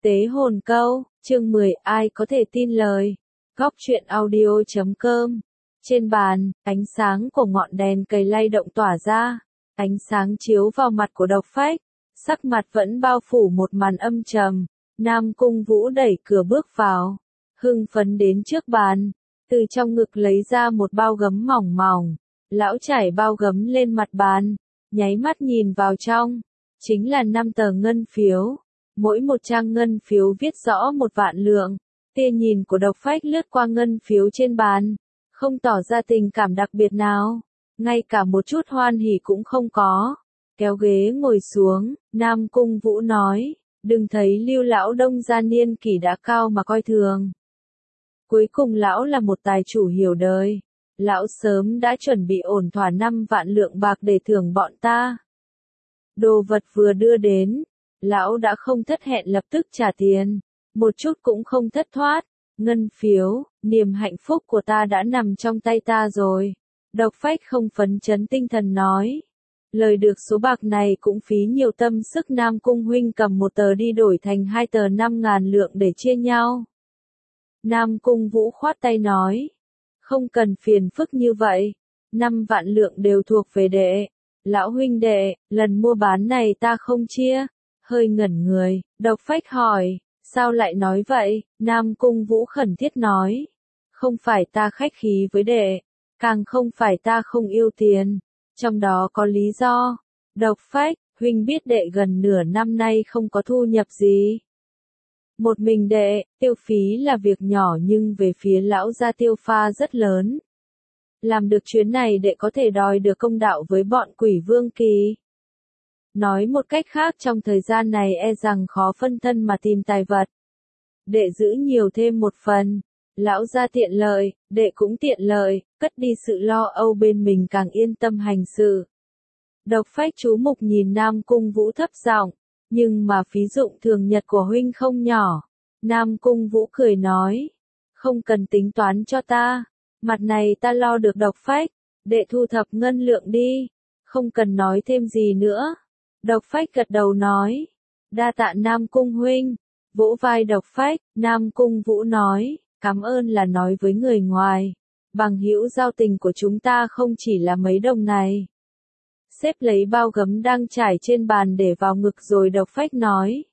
Tế hồn câu, chương 10, ai có thể tin lời. Góc truyện audio.com. Trên bàn, ánh sáng của ngọn đèn cầy lay động tỏa ra, ánh sáng chiếu vào mặt của Độc Phách, sắc mặt vẫn bao phủ một màn âm trầm. Nam Cung Vũ đẩy cửa bước vào, hưng phấn đến trước bàn, từ trong ngực lấy ra một bao gấm mỏng mỏng, lão trải bao gấm lên mặt bàn, nháy mắt nhìn vào trong, chính là 5 tờ ngân phiếu. Mỗi một trang ngân phiếu viết rõ 1 vạn lượng, tia nhìn của Độc Phách lướt qua ngân phiếu trên bàn, không tỏ ra tình cảm đặc biệt nào, ngay cả một chút hoan hỉ cũng không có. Kéo ghế ngồi xuống, Nam Cung Vũ nói, đừng thấy Lưu lão đông gia niên kỷ đã cao mà coi thường. Cuối cùng lão là một tài chủ hiểu đời, lão sớm đã chuẩn bị ổn thỏa 5 vạn lượng bạc để thưởng bọn ta. Đồ vật vừa đưa đến, lão đã không thất hẹn lập tức trả tiền, một chút cũng không thất thoát. Ngân phiếu, niềm hạnh phúc của ta đã nằm trong tay ta rồi. Độc Phách không phấn chấn tinh thần nói. Lời được số bạc này cũng phí nhiều tâm sức. Nam Cung huynh cầm 1 tờ đi đổi thành 2 tờ 5.000 lượng để chia nhau. Nam Cung Vũ khoát tay nói. Không cần phiền phức như vậy. 5 vạn lượng đều thuộc về đệ. Lão huynh đệ, lần mua bán này ta không chia. Hơi ngẩn người, Độc Phách hỏi, sao lại nói vậy? Nam Cung Vũ khẩn thiết nói, không phải ta khách khí với đệ, càng không phải ta không yêu tiền, trong đó có lý do. Độc Phách, huynh biết đệ gần nửa năm nay không có thu nhập gì. Một mình đệ, tiêu phí là việc nhỏ nhưng về phía lão gia tiêu pha rất lớn. Làm được chuyến này đệ có thể đòi được công đạo với bọn Quỷ Vương Kỳ. Nói một cách khác trong thời gian này e rằng khó phân thân mà tìm tài vật. Đệ giữ nhiều thêm một phần, lão gia tiện lợi, đệ cũng tiện lợi, cất đi sự lo âu bên mình càng yên tâm hành sự. Độc Phách chú mục nhìn Nam Cung Vũ thấp giọng, nhưng mà phí dụng thường nhật của huynh không nhỏ. Nam Cung Vũ cười nói, không cần tính toán cho ta, mặt này ta lo được. Độc Phách, đệ thu thập ngân lượng đi, không cần nói thêm gì nữa. Độc Phách gật đầu nói, đa tạ Nam Cung huynh. Vỗ vai Độc Phách, Nam Cung Vũ nói, cảm ơn là nói với người ngoài, bằng hữu giao tình của chúng ta không chỉ là mấy đồng này. Xếp lấy bao gấm đang trải trên bàn để vào ngực rồi Độc Phách nói,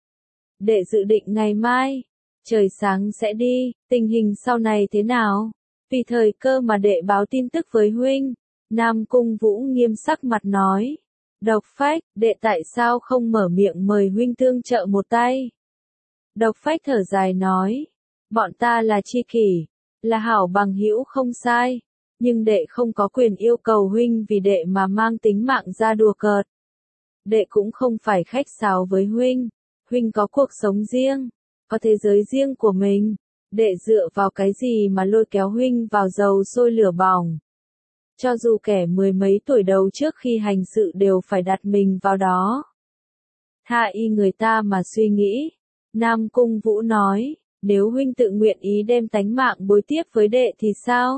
đệ dự định ngày mai, trời sáng sẽ đi, tình hình sau này thế nào? Vì thời cơ mà đệ báo tin tức với huynh. Nam Cung Vũ nghiêm sắc mặt nói, Độc Phách, đệ tại sao không mở miệng mời huynh tương trợ một tay? Độc Phách thở dài nói, bọn ta là tri kỷ, là hảo bằng hữu không sai, nhưng đệ không có quyền yêu cầu huynh vì đệ mà mang tính mạng ra đùa cợt. Đệ cũng không phải khách sáo với huynh, huynh có cuộc sống riêng, có thế giới riêng của mình, đệ dựa vào cái gì mà lôi kéo huynh vào dầu sôi lửa bỏng? Cho dù kẻ 10 mấy tuổi đầu trước khi hành sự đều phải đặt mình vào đó. Tha y người ta mà suy nghĩ. Nam Cung Vũ nói, nếu huynh tự nguyện ý đem tánh mạng bối tiếp với đệ thì sao?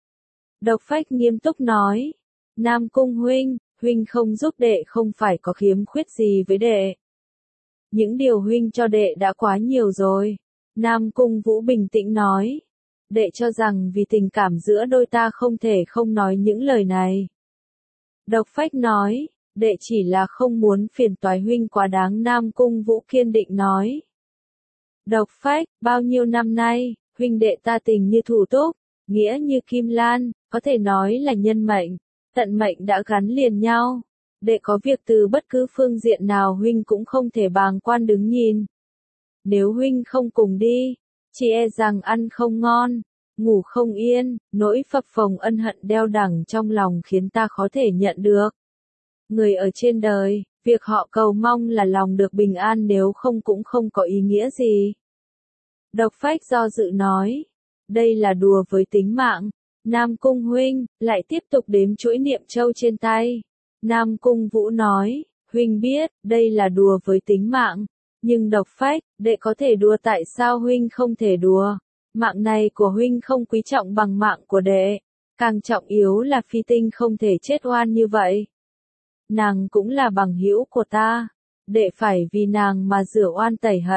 Độc Phách nghiêm túc nói, Nam Cung huynh, huynh không giúp đệ không phải có khiếm khuyết gì với đệ. Những điều huynh cho đệ đã quá nhiều rồi. Nam Cung Vũ bình tĩnh nói, đệ cho rằng vì tình cảm giữa đôi ta không thể không nói những lời này. Độc Phách nói, đệ chỉ là không muốn phiền toái huynh quá đáng. Nam Cung Vũ kiên định nói. Độc Phách, bao nhiêu năm nay, huynh đệ ta tình như thủ túc, nghĩa như kim lan, có thể nói là nhân mệnh, tận mệnh đã gắn liền nhau. Đệ có việc từ bất cứ phương diện nào huynh cũng không thể bàng quan đứng nhìn. Nếu huynh không cùng đi, chỉ e rằng ăn không ngon, ngủ không yên, nỗi phập phồng ân hận đeo đẳng trong lòng khiến ta khó thể nhận được. Người ở trên đời, việc họ cầu mong là lòng được bình an, nếu không cũng không có ý nghĩa gì. Độc Phách do dự nói, đây là đùa với tính mạng. Nam Cung huynh, lại tiếp tục đếm chuỗi niệm châu trên tay. Nam Cung Vũ nói, huynh biết, đây là đùa với tính mạng. Nhưng Độc Phách, đệ có thể đùa, tại sao huynh không thể đùa? Mạng này của huynh không quý trọng bằng mạng của đệ. Càng trọng yếu là Phi Tinh không thể chết oan như vậy. Nàng cũng là bằng hữu của ta. Đệ phải vì nàng mà rửa oan tẩy hận.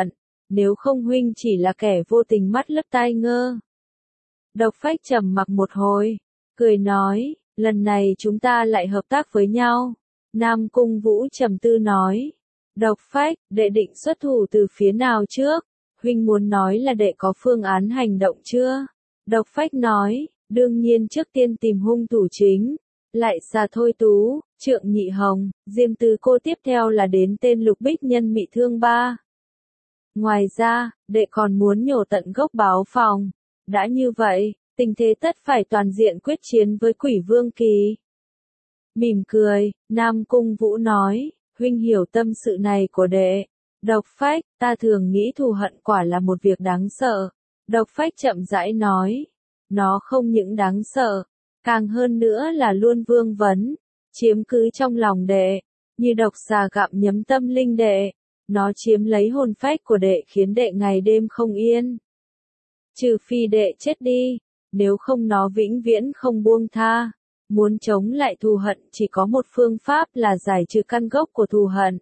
nếu không huynh chỉ là kẻ vô tình mắt lấp tai ngơ. Độc Phách trầm mặc một hồi, cười nói, lần này chúng ta lại hợp tác với nhau. Nam Cung Vũ trầm tư nói, Độc Phách, đệ định xuất thủ từ phía nào trước? Huynh muốn nói là đệ có phương án hành động chưa? Độc Phách nói, đương nhiên trước tiên tìm hung thủ chính, lại xa Thôi Tú, Trượng Nhị Hồng, Diêm Tứ Cô, tiếp theo là đến tên Lục Bích Nhân bị thương ba. Ngoài ra, đệ còn muốn nhổ tận gốc báo phòng. Đã như vậy, tình thế tất phải toàn diện quyết chiến với Quỷ Vương Kỳ. Mỉm cười, Nam Cung Vũ nói, huynh hiểu tâm sự này của đệ. Độc Phách, ta thường nghĩ thù hận quả là một việc đáng sợ. Độc Phách chậm rãi nói, nó không những đáng sợ, càng hơn nữa là luôn vương vấn, chiếm cứ trong lòng đệ, như độc xà gặm nhấm tâm linh đệ. Nó chiếm lấy hồn phách của đệ khiến đệ ngày đêm không yên. Trừ phi đệ chết đi, nếu không nó vĩnh viễn không buông tha. Muốn chống lại thù hận chỉ có một phương pháp là giải trừ căn gốc của thù hận.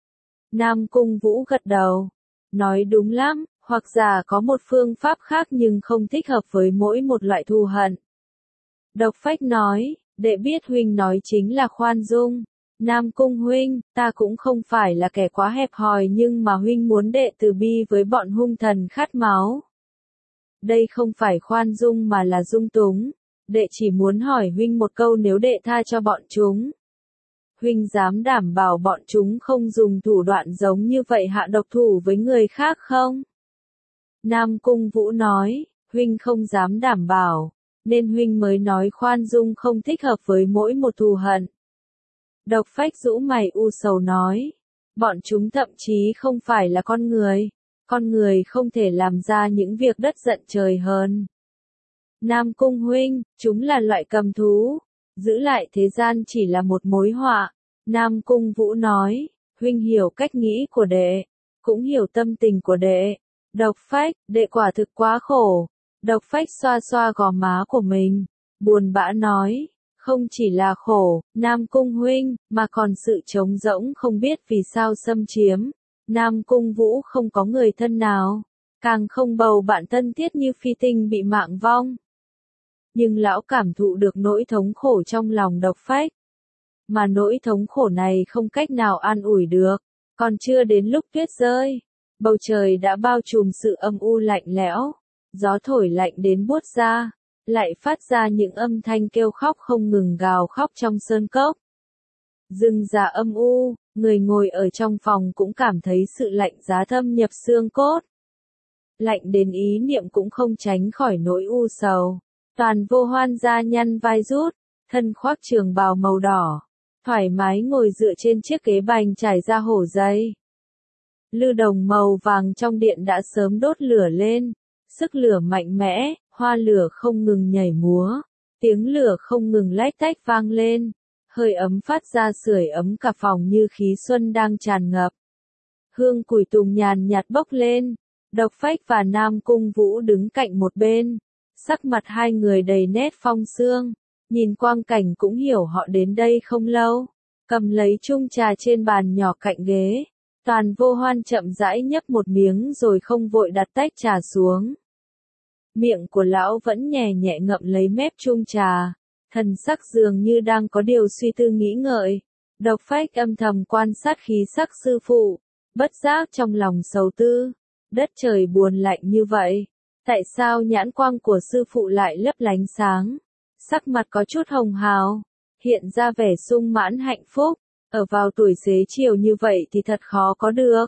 Nam Cung Vũ gật đầu, nói đúng lắm, hoặc giả có một phương pháp khác nhưng không thích hợp với mỗi một loại thù hận. Độc Phách nói, đệ biết huynh nói chính là khoan dung. Nam Cung huynh, ta cũng không phải là kẻ quá hẹp hòi nhưng mà huynh muốn đệ từ bi với bọn hung thần khát máu. Đây không phải khoan dung mà là dung túng. Đệ chỉ muốn hỏi huynh một câu, nếu đệ tha cho bọn chúng, huynh dám đảm bảo bọn chúng không dùng thủ đoạn giống như vậy hạ độc thủ với người khác không? Nam Cung Vũ nói, huynh không dám đảm bảo, nên huynh mới nói khoan dung không thích hợp với mỗi một thù hận. Độc Phách rũ mày u sầu nói, bọn chúng thậm chí không phải là con người không thể làm ra những việc đất giận trời hơn. Nam Cung huynh, chúng là loại cầm thú, giữ lại thế gian chỉ là một mối họa. Nam Cung Vũ nói, huynh hiểu cách nghĩ của đệ, cũng hiểu tâm tình của đệ. Độc Phách, đệ quả thực quá khổ. Độc Phách xoa xoa gò má của mình, buồn bã nói, không chỉ là khổ, Nam Cung huynh, mà còn sự trống rỗng không biết vì sao xâm chiếm. Nam Cung Vũ không có người thân nào, càng không bầu bạn thân thiết như Phi Tinh bị mạng vong. Nhưng lão cảm thụ được nỗi thống khổ trong lòng Độc Phách. Mà nỗi thống khổ này không cách nào an ủi được, còn chưa đến lúc tuyết rơi. Bầu trời đã bao trùm sự âm u lạnh lẽo, gió thổi lạnh đến buốt da, lại phát ra những âm thanh kêu khóc không ngừng gào khóc trong sơn cốc. Rừng già âm u, người ngồi ở trong phòng cũng cảm thấy sự lạnh giá thâm nhập xương cốt. Lạnh đến ý niệm cũng không tránh khỏi nỗi u sầu. Toàn Vô Hoan da nhăn vai rút, thân khoác trường bào màu đỏ, thoải mái ngồi dựa trên chiếc ghế bành trải ra hổ dây. Lư đồng màu vàng trong điện đã sớm đốt lửa lên, sức lửa mạnh mẽ, hoa lửa không ngừng nhảy múa, tiếng lửa không ngừng lách tách vang lên, hơi ấm phát ra sưởi ấm cả phòng như khí xuân đang tràn ngập. Hương củi tùng nhàn nhạt bốc lên, Độc Phách và Nam Cung Vũ đứng cạnh một bên, sắc mặt hai người đầy nét phong sương, nhìn quang cảnh cũng hiểu họ đến đây không lâu. Cầm lấy chung trà trên bàn nhỏ cạnh ghế, Toàn Vô Hoan chậm rãi nhấp một miếng rồi không vội đặt tách trà xuống. Miệng của lão vẫn nhẹ nhẹ ngậm lấy mép chung trà, thần sắc dường như đang có điều suy tư nghĩ ngợi. Độc Phách âm thầm quan sát khí sắc sư phụ, bất giác trong lòng sầu tư. Đất trời buồn lạnh như vậy, tại sao nhãn quang của sư phụ lại lấp lánh sáng, sắc mặt có chút hồng hào, hiện ra vẻ sung mãn hạnh phúc, ở vào tuổi xế chiều như vậy thì thật khó có được.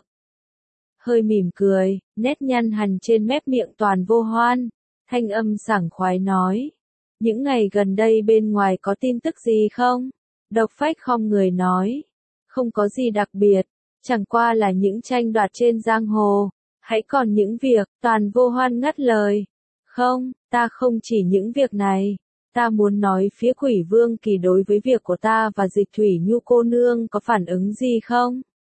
Hơi mỉm cười, nét nhăn hằn trên mép miệng Toàn Vô Hoan, thanh âm sảng khoái nói, những ngày gần đây bên ngoài có tin tức gì không? Độc Phách khom người nói, không có gì đặc biệt, chẳng qua là những tranh đoạt trên giang hồ. Hãy còn những việc, Toàn Vô Hoan ngắt lời. Không, ta không chỉ những việc này. Ta muốn nói phía Quỷ Vương Kỳ đối với việc của ta và Dịch Thủy Nhu cô nương có phản ứng gì không?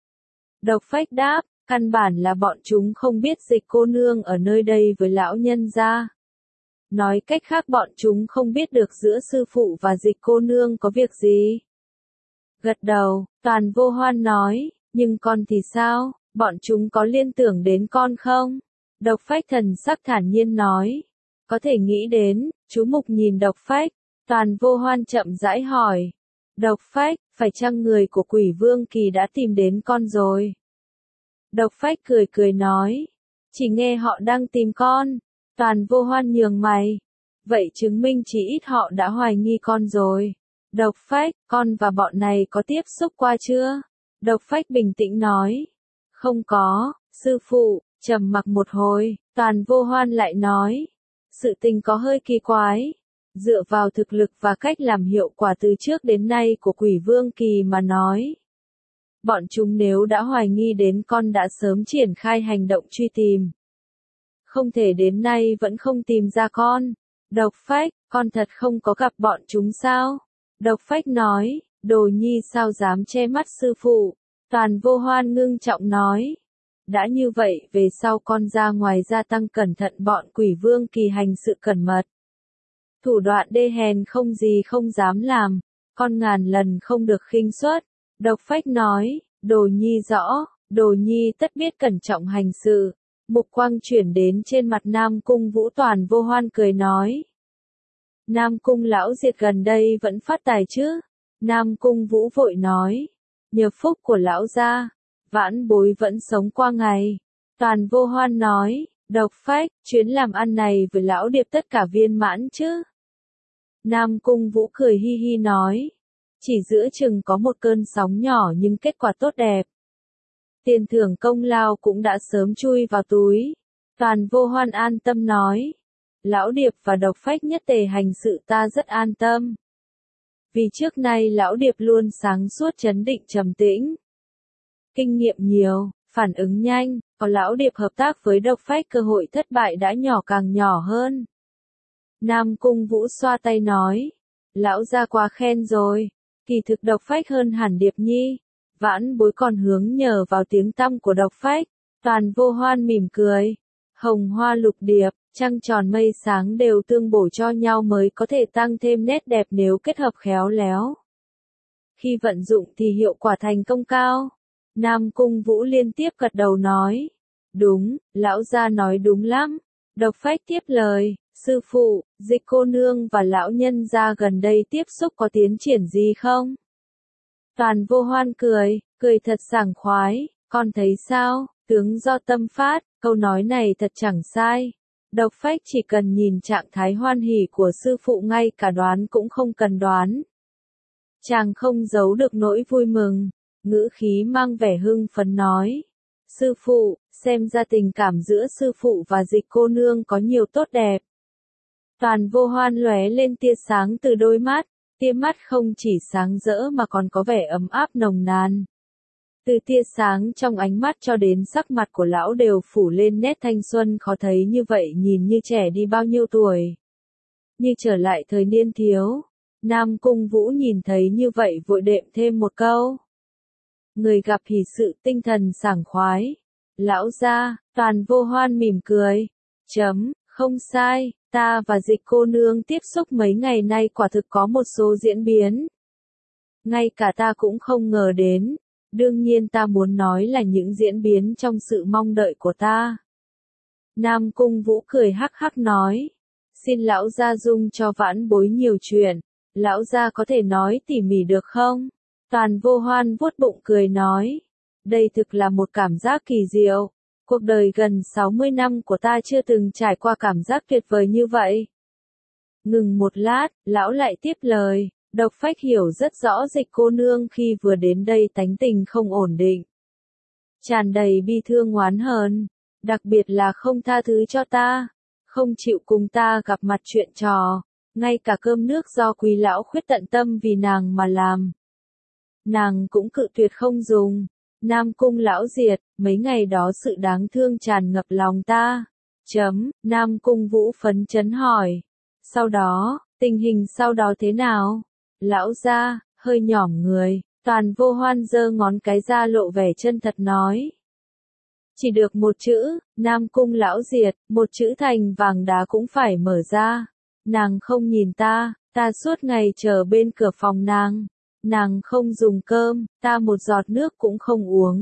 Độc Phách đáp, căn bản là bọn chúng không biết Dịch cô nương ở nơi đây với lão nhân gia. Nói cách khác bọn chúng không biết được giữa sư phụ và Dịch cô nương có việc gì. Gật đầu, Toàn Vô Hoan nói, nhưng con thì sao? Bọn chúng có liên tưởng đến con không? Độc Phách thần sắc thản nhiên nói. Có thể nghĩ đến, chú Mục nhìn Độc Phách. Toàn Vô Hoan chậm rãi hỏi. Độc Phách, phải chăng người của Quỷ Vương Kỳ đã tìm đến con rồi? Độc Phách cười cười nói. Chỉ nghe họ đang tìm con. Toàn Vô Hoan nhướng mày. Vậy chứng minh chỉ ít họ đã hoài nghi con rồi. Độc Phách, con và bọn này có tiếp xúc qua chưa? Độc Phách bình tĩnh nói. Không có, sư phụ. Trầm mặc một hồi, Toàn Vô Hoan lại nói. Sự tình có hơi kỳ quái. Dựa vào thực lực và cách làm hiệu quả từ trước đến nay của Quỷ Vương Kỳ mà nói. Bọn chúng nếu đã hoài nghi đến con đã sớm triển khai hành động truy tìm. Không thể đến nay vẫn không tìm ra con. Độc Phách, con thật không có gặp bọn chúng sao? Độc Phách nói, Đồ Nhi sao dám che mắt sư phụ? Toàn Vô Hoan ngưng trọng nói. Đã như vậy về sau con ra ngoài gia tăng cẩn thận bọn Quỷ Vương Kỳ hành sự cẩn mật. Thủ đoạn đê hèn không gì không dám làm, con ngàn lần không được khinh suất. Độc Phách nói, Đồ Nhi rõ, Đồ Nhi tất biết cẩn trọng hành sự. Mục quang chuyển đến trên mặt Nam Cung Vũ. Toàn Vô Hoan cười nói. Nam Cung lão diệt gần đây vẫn phát tài chứ? Nam Cung Vũ vội nói. Nhờ phúc của lão gia, vãn bối vẫn sống qua ngày. Toàn Vô Hoan nói, Độc Phách, chuyến làm ăn này với lão điệp tất cả viên mãn chứ? Nam Cung Vũ cười hi hi nói. Chỉ giữa chừng có một cơn sóng nhỏ nhưng kết quả tốt đẹp. Tiền thưởng công lao cũng đã sớm chui vào túi. Toàn Vô Hoan an tâm nói. Lão điệp và Độc Phách nhất tề hành sự ta rất an tâm. Vì trước nay lão điệp luôn sáng suốt trấn định trầm tĩnh. Kinh nghiệm nhiều, phản ứng nhanh, có lão điệp hợp tác với Độc Phách cơ hội thất bại đã nhỏ càng nhỏ hơn. Nam Cung Vũ xoa tay nói. Lão gia quá khen rồi, kỳ thực Độc Phách hơn hẳn Điệp Nhi. Vãn bối còn hướng nhờ vào tiếng tăm của Độc Phách. Toàn Vô Hoan mỉm cười. Hồng hoa lục điệp, trăng tròn mây sáng đều tương bổ cho nhau mới có thể tăng thêm nét đẹp nếu kết hợp khéo léo. Khi vận dụng thì hiệu quả thành công cao. Nam Cung Vũ liên tiếp gật đầu nói. Đúng, lão gia nói đúng lắm. Độc Phách tiếp lời. Sư phụ, Dịch cô nương và lão nhân gia gần đây tiếp xúc có tiến triển gì không? Toàn Vô Hoan cười thật sảng khoái. Con thấy sao, tướng do tâm phát, câu nói này thật chẳng sai. Độc Phách chỉ cần nhìn trạng thái hoan hỉ của sư phụ ngay cả đoán cũng không cần đoán. Chàng không giấu được nỗi vui mừng, ngữ khí mang vẻ hưng phấn nói. Sư phụ, xem ra tình cảm giữa sư phụ và Dịch cô nương có nhiều tốt đẹp. Toàn Vô Hoan lóe lên tia sáng từ đôi mắt, tia mắt không chỉ sáng rỡ mà còn có vẻ ấm áp nồng nàn. Từ tia sáng trong ánh mắt cho đến sắc mặt của lão đều phủ lên nét thanh xuân khó thấy như vậy nhìn như trẻ đi bao nhiêu tuổi. Như trở lại thời niên thiếu. Nam Cung Vũ nhìn thấy như vậy vội đệm thêm một câu. Người gặp hỷ sự tinh thần sảng khoái. Lão gia, Toàn Vô Hoan mỉm cười. Không sai, ta và Dịch cô nương tiếp xúc mấy ngày nay quả thực có một số diễn biến. Ngay cả ta cũng không ngờ đến. Đương nhiên ta muốn nói là những diễn biến trong sự mong đợi của ta. Nam Cung Vũ cười hắc hắc nói. Xin lão gia dung cho vãn bối nhiều chuyện. Lão gia có thể nói tỉ mỉ được không? Toàn Vô Hoan vuốt bụng cười nói. Đây thực là một cảm giác kỳ diệu. Cuộc đời gần 60 năm của ta chưa từng trải qua cảm giác tuyệt vời như vậy. Ngừng một lát, lão lại tiếp lời. Độc Phách hiểu rất rõ Dịch cô nương khi vừa đến đây tánh tình không ổn định. Tràn đầy bi thương oán hờn, đặc biệt là không tha thứ cho ta, không chịu cùng ta gặp mặt chuyện trò, ngay cả cơm nước do Quý lão khuyết tận tâm vì nàng mà làm. Nàng cũng cự tuyệt không dùng. Nam Cung lão diệt, mấy ngày đó sự đáng thương tràn ngập lòng ta. Nam Cung Vũ phấn chấn hỏi. Sau đó, tình hình sau đó thế nào? Lão gia, hơi nhỏm người, Toàn Vô Hoan giơ ngón cái ra lộ vẻ chân thật nói. Chỉ được một chữ, Nam Cung lão diệt, một chữ thành vàng đá cũng phải mở ra. Nàng không nhìn ta suốt ngày chờ bên cửa phòng nàng. Nàng không dùng cơm, ta một giọt nước cũng không uống.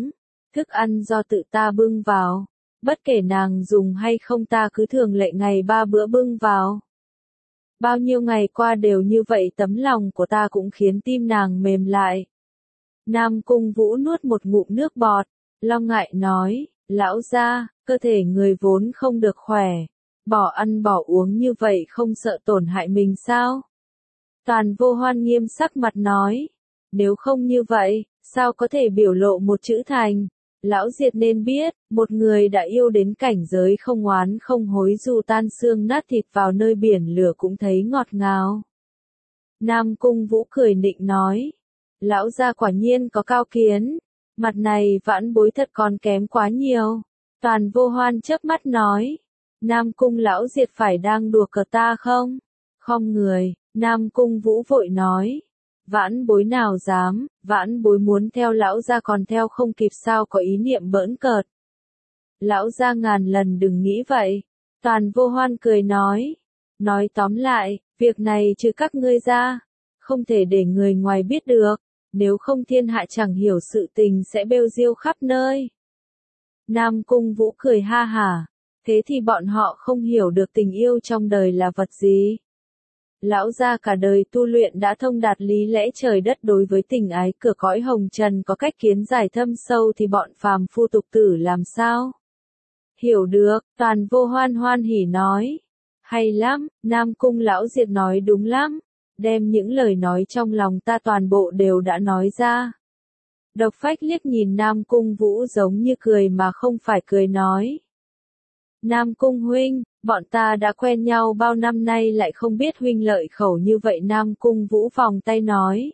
Thức ăn do tự ta bưng vào. Bất kể nàng dùng hay không ta cứ thường lệ ngày 3 bữa bưng vào. Bao nhiêu ngày qua đều như vậy, tấm lòng của ta cũng khiến tim nàng mềm lại. Nam Cung Vũ nuốt một ngụm nước bọt, lo ngại nói, lão gia, cơ thể người vốn không được khỏe, bỏ ăn bỏ uống như vậy không sợ tổn hại mình sao? Toàn Vô Hoan nghiêm sắc mặt nói, nếu không như vậy, sao có thể biểu lộ một chữ thành? Lão Diệt nên biết, một người đã yêu đến cảnh giới không oán không hối dù tan xương nát thịt vào nơi biển lửa cũng thấy ngọt ngào. Nam Cung Vũ cười nịnh nói, lão gia quả nhiên có cao kiến, mặt này vãn bối thật còn kém quá nhiều. Toàn Vô Hoan chớp mắt nói, Nam Cung lão Diệt phải đang đùa cợt ta không? Khom người, Nam Cung Vũ vội nói, vãn bối nào dám, vãn bối muốn theo lão gia còn theo không kịp sao có ý niệm bỡn cợt. Lão gia ngàn lần đừng nghĩ vậy. Toàn Vô Hoan cười nói tóm lại, việc này trừ các ngươi ra, không thể để người ngoài biết được, nếu không thiên hạ chẳng hiểu sự tình sẽ bêu diêu khắp nơi. Nam Cung Vũ cười ha hả, thế thì bọn họ không hiểu được tình yêu trong đời là vật gì. Lão gia cả đời tu luyện đã thông đạt lý lẽ trời đất, đối với tình ái cửa cõi hồng trần có cách kiến giải thâm sâu thì bọn phàm phu tục tử làm sao? Hiểu được, Toàn Vô Hoan hoan hỉ nói. Hay lắm, Nam Cung lão Diệt nói đúng lắm, đem những lời nói trong lòng ta toàn bộ đều đã nói ra. Độc Phách liếc nhìn Nam Cung Vũ giống như cười mà không phải cười nói. Nam Cung huynh, bọn ta đã quen nhau bao năm nay lại không biết huynh lợi khẩu như vậy. Nam Cung Vũ vòng tay nói.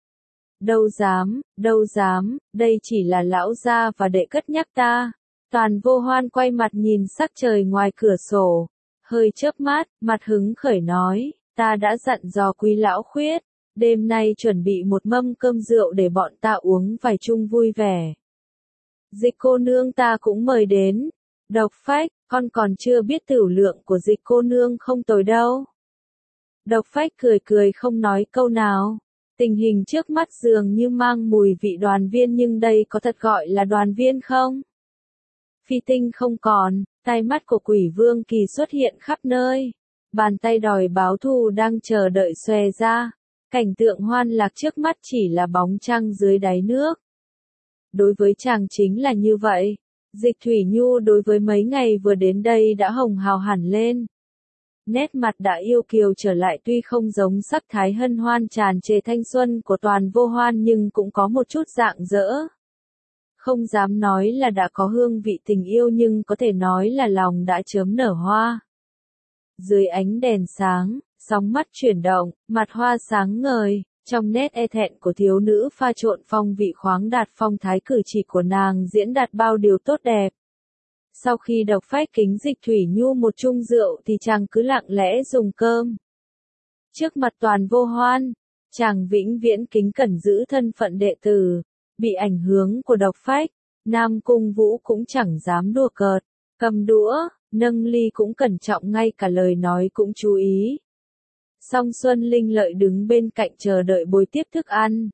Đâu dám, đây chỉ là lão gia và đệ cất nhắc ta. Toàn Vô Hoan quay mặt nhìn sắc trời ngoài cửa sổ, hơi chớp mắt, mặt hứng khởi nói, ta đã dặn dò Quý lão khuyết, đêm nay chuẩn bị một mâm cơm rượu để bọn ta uống vài chung vui vẻ. Dịch cô nương ta cũng mời đến. Độc Phách, con còn chưa biết tửu lượng của Dịch cô nương không tồi đâu. Độc Phách cười không nói câu nào. Tình hình trước mắt dường như mang mùi vị đoàn viên, nhưng đây có thật gọi là đoàn viên không? Phi tinh không còn, tai mắt của Quỷ Vương Kỳ xuất hiện khắp nơi. Bàn tay đòi báo thù đang chờ đợi xòe ra. Cảnh tượng hoan lạc trước mắt chỉ là bóng trăng dưới đáy nước. Đối với chàng chính là như vậy. Dịch Thủy Nhu đối với mấy ngày vừa đến đây đã hồng hào hẳn lên. Nét mặt đã yêu kiều trở lại, tuy không giống sắc thái hân hoan tràn trề thanh xuân của Toàn Vô Hoan nhưng cũng có một chút rạng rỡ. Không dám nói là đã có hương vị tình yêu nhưng có thể nói là lòng đã chớm nở hoa. Dưới ánh đèn sáng, sóng mắt chuyển động, mặt hoa sáng ngời, trong nét e thẹn của thiếu nữ pha trộn phong vị khoáng đạt, phong thái cử chỉ của nàng diễn đạt bao điều tốt đẹp. Sau khi Độc Phách kính Dịch Thủy Nhu một chung rượu thì chàng cứ lặng lẽ dùng cơm. Trước mặt Toàn Vô Hoan, chàng vĩnh viễn kính cẩn giữ thân phận đệ tử, bị ảnh hưởng của Độc Phách, Nam Cung Vũ cũng chẳng dám đùa cợt, cầm đũa, nâng ly cũng cẩn trọng, ngay cả lời nói cũng chú ý. Song Xuân Linh Lợi đứng bên cạnh chờ đợi bồi tiếp thức ăn.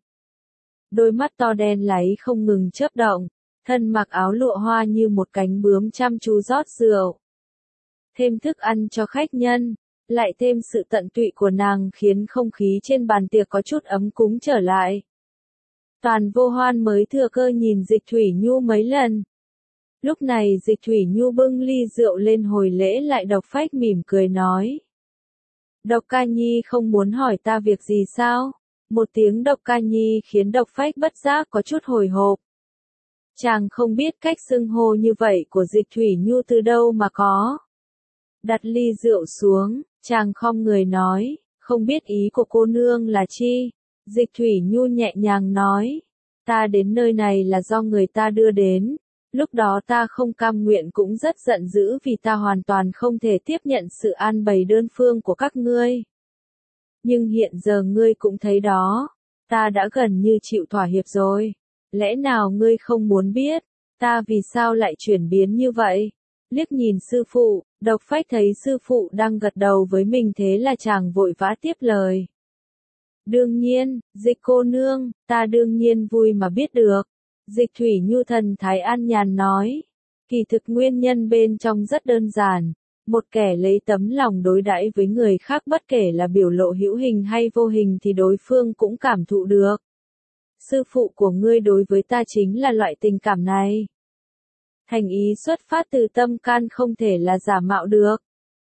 Đôi mắt to đen láy không ngừng chớp động, thân mặc áo lụa hoa như một cánh bướm chăm chú rót rượu. Thêm thức ăn cho khách nhân, lại thêm sự tận tụy của nàng khiến không khí trên bàn tiệc có chút ấm cúng trở lại. Toàn Vô Hoan mới thừa cơ nhìn Dịch Thủy Nhu mấy lần. Lúc này Dịch Thủy Nhu bưng ly rượu lên hồi lễ lại. Độc Phách mỉm cười nói. Độc Ca Nhi không muốn hỏi ta việc gì sao? Một tiếng Độc Ca Nhi khiến Độc Phách bất giác có chút hồi hộp. Chàng không biết cách xưng hô như vậy của Dịch Thủy Nhu từ đâu mà có. Đặt ly rượu xuống, chàng khom người nói, không biết ý của cô nương là chi? Dịch Thủy Nhu nhẹ nhàng nói, ta đến nơi này là do người ta đưa đến. Lúc đó ta không cam nguyện cũng rất giận dữ vì ta hoàn toàn không thể tiếp nhận sự an bày đơn phương của các ngươi. Nhưng hiện giờ ngươi cũng thấy đó, ta đã gần như chịu thỏa hiệp rồi. Lẽ nào ngươi không muốn biết, ta vì sao lại chuyển biến như vậy? Liếc nhìn sư phụ, Độc Phách thấy sư phụ đang gật đầu với mình thế là chàng vội vã tiếp lời. Đương nhiên, Dịch cô nương, ta đương nhiên vui mà biết được. Dịch Thủy Nhu thần thái an nhàn nói. Kỳ thực nguyên nhân bên trong rất đơn giản. Một kẻ lấy tấm lòng đối đãi với người khác bất kể là biểu lộ hữu hình hay vô hình thì đối phương cũng cảm thụ được. Sư phụ của ngươi đối với ta chính là loại tình cảm này. Thành ý xuất phát từ tâm can không thể là giả mạo được.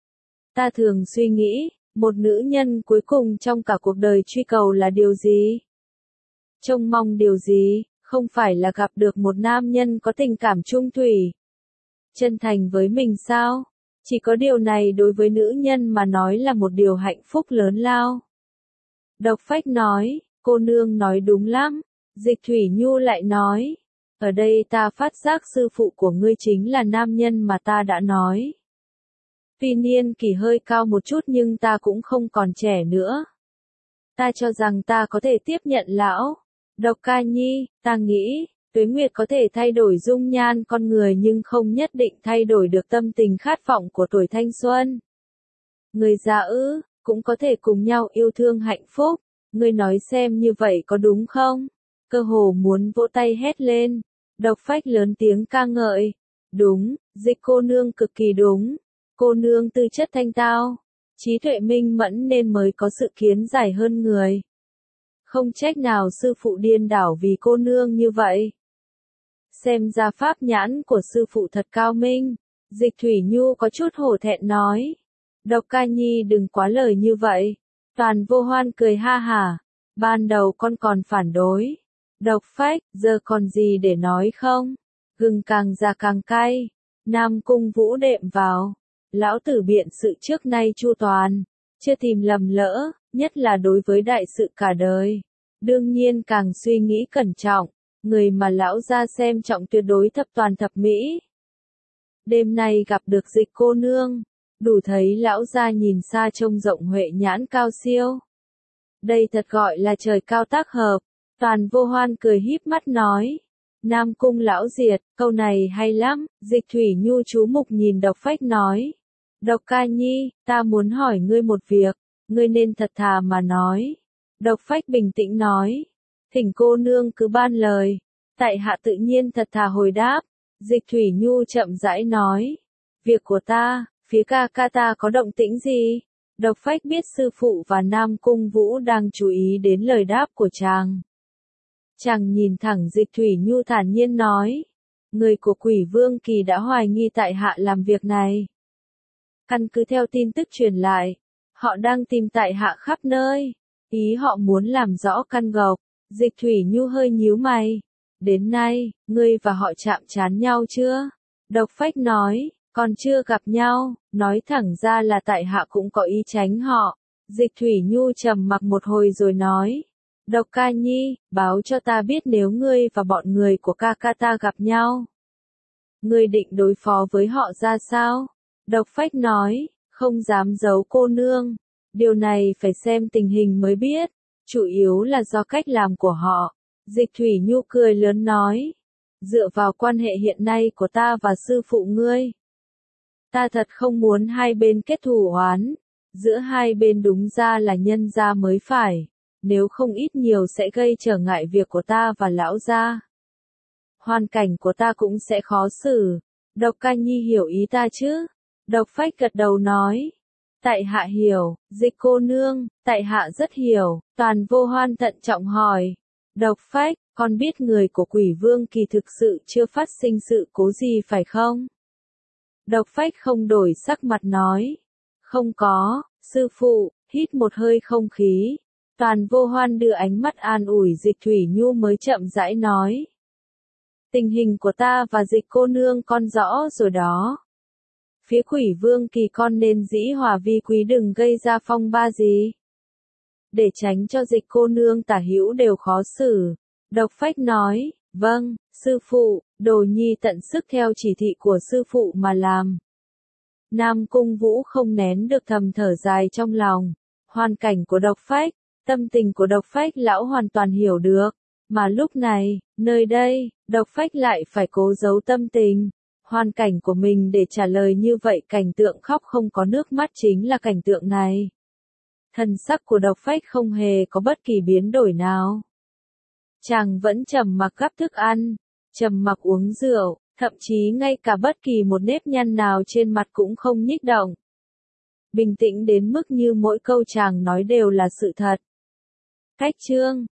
Ta thường suy nghĩ, một nữ nhân cuối cùng trong cả cuộc đời truy cầu là điều gì? Trông mong điều gì? Không phải là gặp được một nam nhân có tình cảm chung thủy, chân thành với mình sao? Chỉ có điều này đối với nữ nhân mà nói là một điều hạnh phúc lớn lao. Độc Phách nói, cô nương nói đúng lắm. Dịch Thủy Nhu lại nói, ở đây ta phát giác sư phụ của ngươi chính là nam nhân mà ta đã nói. Tuy niên kỷ hơi cao một chút nhưng ta cũng không còn trẻ nữa. Ta cho rằng ta có thể tiếp nhận lão. Độc Ca Nhi, ta nghĩ, tuế nguyệt có thể thay đổi dung nhan con người nhưng không nhất định thay đổi được tâm tình khát vọng của tuổi thanh xuân. Người già cũng có thể cùng nhau yêu thương hạnh phúc. Ngươi nói xem như vậy có đúng không? Cơ hồ muốn vỗ tay hét lên. Độc Phách lớn tiếng ca ngợi. Đúng, Dịch cô nương cực kỳ đúng. Cô nương tư chất thanh tao, trí tuệ minh mẫn nên mới có sự kiến giải hơn người. Không trách nào sư phụ điên đảo vì cô nương như vậy. Xem ra pháp nhãn của sư phụ thật cao minh. Dịch Thủy Nhu có chút hổ thẹn nói. Độc Ca Nhi đừng quá lời như vậy. Toàn Vô Hoan cười ha hả. Ban đầu con còn phản đối. Độc Phách, giờ còn gì để nói không? Gừng càng già càng cay. Nam Cung Vũ đệm vào. Lão tử biện sự trước nay chu toàn. Chưa tìm lầm lỡ, nhất là đối với đại sự cả đời. Đương nhiên càng suy nghĩ cẩn trọng. Người mà lão gia xem trọng tuyệt đối thập toàn thập mỹ. Đêm nay gặp được Dịch cô nương. Đủ thấy lão gia nhìn xa trông rộng huệ nhãn cao siêu. Đây thật gọi là trời cao tác hợp. Toàn Vô Hoan cười híp mắt nói. Nam Cung lão diệt, câu này hay lắm. Dịch Thủy Nhu chú mục nhìn Độc Phách nói. Độc Ca Nhi, ta muốn hỏi ngươi một việc. Ngươi nên thật thà mà nói. Độc Phách bình tĩnh nói. Thỉnh cô nương cứ ban lời. Tại hạ tự nhiên thật thà hồi đáp. Dịch Thủy Nhu chậm rãi nói. Việc của ta, phía ca ca ta có động tĩnh gì? Độc Phách biết sư phụ và Nam Cung Vũ đang chú ý đến lời đáp của chàng. Chàng nhìn thẳng Dịch Thủy Nhu thản nhiên nói. Người của Quỷ Vương Kỳ đã hoài nghi tại hạ làm việc này. Căn cứ theo tin tức truyền lại, họ đang tìm tại hạ khắp nơi. Ý họ muốn làm rõ căn gốc. Dịch Thủy Nhu hơi nhíu mày. Đến nay, ngươi và họ chạm trán nhau chưa? Độc Phách nói, còn chưa gặp nhau, nói thẳng ra là tại hạ cũng có ý tránh họ. Dịch Thủy Nhu trầm mặc một hồi rồi nói. Độc Ca Nhi, báo cho ta biết nếu ngươi và bọn người của ca ca ta gặp nhau. Ngươi định đối phó với họ ra sao? Độc Phách nói, không dám giấu cô nương. Điều này phải xem tình hình mới biết. Chủ yếu là do cách làm của họ. Dịch Thủy Nhu cười lớn nói. Dựa vào quan hệ hiện nay của ta và sư phụ ngươi. Ta thật không muốn hai bên kết thù oán. Giữa hai bên đúng ra là nhân gia mới phải. Nếu không ít nhiều sẽ gây trở ngại việc của ta và lão gia. Hoàn cảnh của ta cũng sẽ khó xử. Độc Ca Nhi hiểu ý ta chứ? Độc Phách gật đầu nói. Tại hạ hiểu, Dịch cô nương, tại hạ rất hiểu. Toàn Vô Hoan thận trọng hỏi. Độc Phách, con biết người của Quỷ Vương Kỳ thực sự chưa phát sinh sự cố gì phải không? Độc Phách không đổi sắc mặt nói. Không có, sư phụ, hít một hơi không khí. Toàn Vô Hoan đưa ánh mắt an ủi Dịch Thủy Nhu mới chậm rãi nói. Tình hình của ta và Dịch cô nương con rõ rồi đó. Phía Quỷ Vương Kỳ con nên dĩ hòa vi quý đừng gây ra phong ba gì. Để tránh cho Dịch cô nương tả hữu đều khó xử. Độc Phách nói, vâng, sư phụ, đồ nhi tận sức theo chỉ thị của sư phụ mà làm. Nam Cung Vũ không nén được thầm thở dài trong lòng. Hoàn cảnh của Độc Phách, tâm tình của Độc Phách lão hoàn toàn hiểu được. Mà lúc này, nơi đây, Độc Phách lại phải cố giấu tâm tình. Hoàn cảnh của mình để trả lời như vậy cảnh tượng khóc không có nước mắt chính là cảnh tượng này. Thần sắc của Độc Phách không hề có bất kỳ biến đổi nào. Chàng vẫn trầm mặc gắp thức ăn. trầm mặc uống rượu, thậm chí ngay cả bất kỳ một nếp nhăn nào trên mặt cũng không nhích động. Bình tĩnh đến mức như mỗi câu chàng nói đều là sự thật. Cách chương